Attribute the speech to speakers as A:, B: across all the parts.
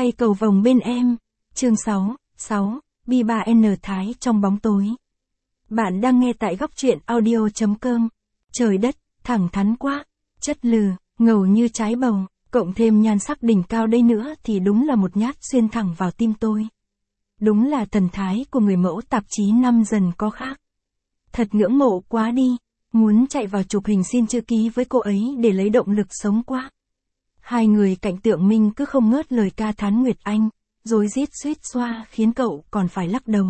A: Hay cầu vồng bên em. Chương 6, B3N Thái trong bóng tối. Bạn đang nghe tại góc truyện audio.com. Trời đất, thẳng thắn quá, chất lừ, ngầu như trái bầu, cộng thêm nhan sắc đỉnh cao đây nữa thì đúng là một nhát xuyên thẳng vào tim tôi. Đúng là thần thái của người mẫu tạp chí năm dần có khác. Thật ngưỡng mộ quá đi, muốn chạy vào chụp hình xin chữ ký với cô ấy để lấy động lực sống quá. Hai người cạnh Tượng Minh cứ không ngớt lời ca thán Nguyệt Anh, rồi rít suýt xoa khiến cậu còn phải lắc đầu.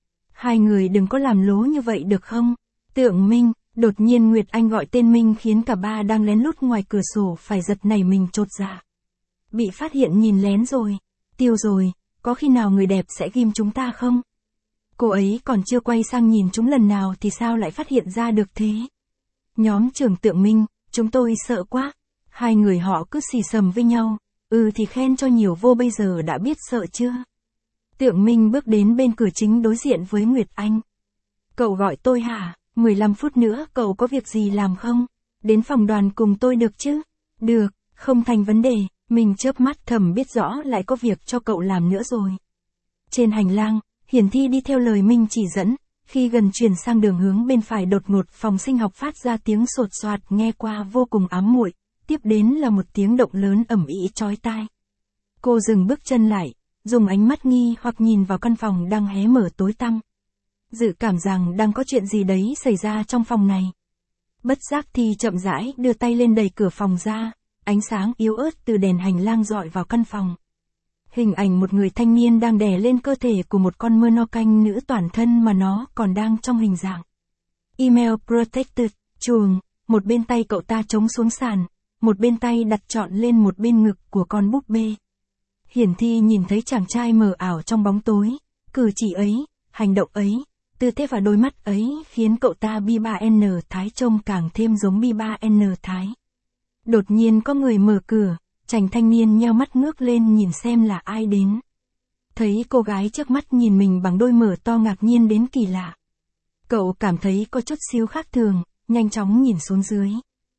A: Hai người đừng có làm lố như vậy được không? Tượng Minh, đột nhiên Nguyệt Anh gọi tên Minh khiến cả ba đang lén lút ngoài cửa sổ phải giật nảy mình chột dạ. Bị phát hiện nhìn lén rồi, tiêu rồi, có khi nào người đẹp sẽ ghim chúng ta không? Cô ấy còn chưa quay sang nhìn chúng lần nào thì sao lại phát hiện ra được thế? Nhóm trưởng Tượng Minh, chúng tôi sợ quá. Hai người họ cứ xì xầm với nhau, thì khen cho nhiều vô bây giờ đã biết sợ chưa? Tượng Minh bước đến bên cửa chính đối diện với Nguyệt Anh. Cậu gọi tôi hả? 15 phút nữa cậu có việc gì làm không? Đến phòng đoàn cùng tôi được chứ? Được, không thành vấn đề, mình chớp mắt thầm biết rõ lại có việc cho cậu làm nữa rồi. Trên hành lang, Hiển Thi đi theo lời Minh chỉ dẫn, khi gần chuyển sang đường hướng bên phải đột ngột phòng sinh học phát ra tiếng sột soạt nghe qua vô cùng ám muội. Tiếp đến là một tiếng động lớn ầm ĩ chói tai. Cô dừng bước chân lại, dùng ánh mắt nghi hoặc nhìn vào căn phòng đang hé mở tối tăm. Dự cảm rằng đang có chuyện gì đấy xảy ra trong phòng này. Bất giác thì chậm rãi đưa tay lên đẩy cửa phòng ra, ánh sáng yếu ớt từ đèn hành lang dọi vào căn phòng. Hình ảnh một người thanh niên đang đè lên cơ thể của một con mơ no canh nữ toàn thân mà nó còn đang trong hình dạng Email Protected, chuồng, một bên tay cậu ta chống xuống sàn. Một bên tay đặt trọn lên một bên ngực của con búp bê. Hiển Thi nhìn thấy chàng trai mờ ảo trong bóng tối, cử chỉ ấy, hành động ấy, tư thế và đôi mắt ấy khiến cậu ta B3N Thái trông càng thêm giống B3N Thái. Đột nhiên có người mở cửa, chàng thanh niên nheo mắt ngước lên nhìn xem là ai đến. Thấy cô gái trước mắt nhìn mình bằng đôi mở to ngạc nhiên đến kỳ lạ. Cậu cảm thấy có chút xíu khác thường, nhanh chóng nhìn xuống dưới.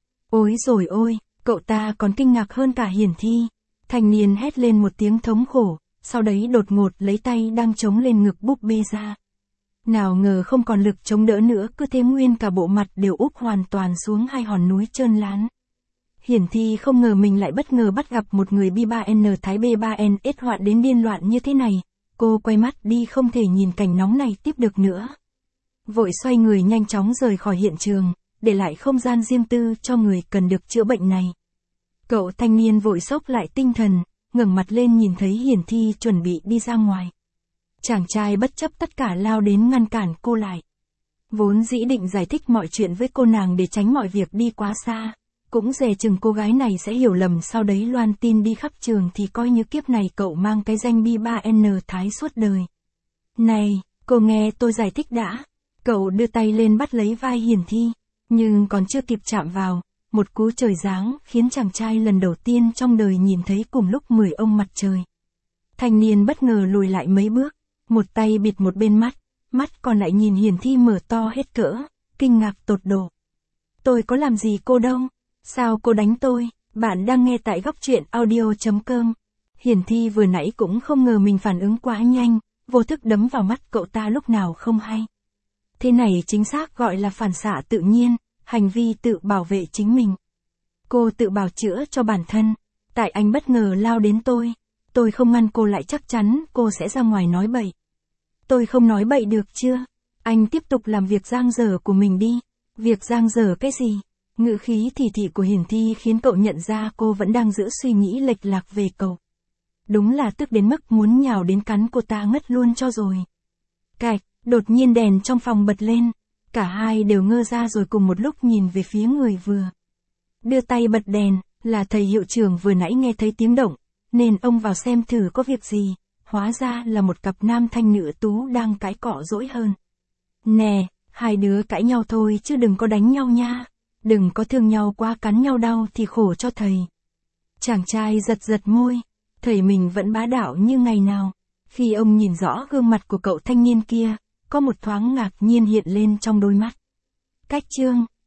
A: Ôi rồi ôi! Cậu ta còn kinh ngạc hơn cả Hiển Thi. Thanh niên hét lên một tiếng thống khổ, sau đấy đột ngột lấy tay đang chống lên ngực búp bê ra. Nào ngờ không còn lực chống đỡ nữa, cứ thế nguyên cả bộ mặt đều úp hoàn toàn xuống hai hòn núi trơn lán. Hiển Thi không ngờ mình lại bất ngờ bắt gặp một người B3N Thái B3NS hoạn đến điên loạn như thế này. Cô quay mắt đi không thể nhìn cảnh nóng này tiếp được nữa. Vội xoay người nhanh chóng rời khỏi hiện trường, để lại không gian riêng tư cho người cần được chữa bệnh này. Cậu thanh niên vội xốc lại tinh thần, ngẩng mặt lên nhìn thấy Hiển Thi chuẩn bị đi ra ngoài. Chàng trai bất chấp tất cả lao đến ngăn cản cô lại. Vốn dĩ định giải thích mọi chuyện với cô nàng để tránh mọi việc đi quá xa, cũng dè chừng cô gái này sẽ hiểu lầm sau đấy loan tin đi khắp trường thì coi như kiếp này cậu mang cái danh B3N Thái suốt đời. Này, cô nghe tôi giải thích đã. Cậu đưa tay lên bắt lấy vai Hiển Thi. Nhưng còn chưa kịp chạm vào, một cú trời giáng khiến chàng trai lần đầu tiên trong đời nhìn thấy cùng lúc 10 ông mặt trời. Thanh niên bất ngờ lùi lại mấy bước, một tay bịt một bên mắt còn lại nhìn Hiển Thi mở to hết cỡ, kinh ngạc tột độ. Tôi có làm gì cô đâu, sao cô đánh tôi? Bạn đang nghe tại góc truyện audio.com. Hiển Thi vừa nãy cũng không ngờ mình phản ứng quá nhanh, vô thức đấm vào mắt cậu ta lúc nào không hay. Thế này chính xác gọi là phản xạ tự nhiên, hành vi tự bảo vệ chính mình. Cô tự bào chữa cho bản thân, tại anh bất ngờ lao đến tôi không ngăn cô lại chắc chắn cô sẽ ra ngoài nói bậy. Tôi không nói bậy được chưa? Anh tiếp tục làm việc giang dở của mình đi. Việc giang dở cái gì? Ngữ khí thì thị của Hiển Thi khiến cậu nhận ra cô vẫn đang giữ suy nghĩ lệch lạc về cậu. Đúng là tức đến mức muốn nhào đến cắn cô ta ngất luôn cho rồi. Cạch. Đột nhiên đèn trong phòng bật lên, cả hai đều ngơ ra rồi cùng một lúc nhìn về phía người vừa đưa tay bật đèn, là thầy hiệu trưởng vừa nãy nghe thấy tiếng động, nên ông vào xem thử có việc gì, hóa ra là một cặp nam thanh nữ tú đang cãi cọ dỗi hơn. Nè, hai đứa cãi nhau thôi chứ đừng có đánh nhau nha, đừng có thương nhau quá cắn nhau đau thì khổ cho thầy. Chàng trai giật giật môi, thầy mình vẫn bá đạo như ngày nào, khi ông nhìn rõ gương mặt của cậu thanh niên kia. Có một thoáng ngạc nhiên hiện lên trong đôi mắt. Cách chương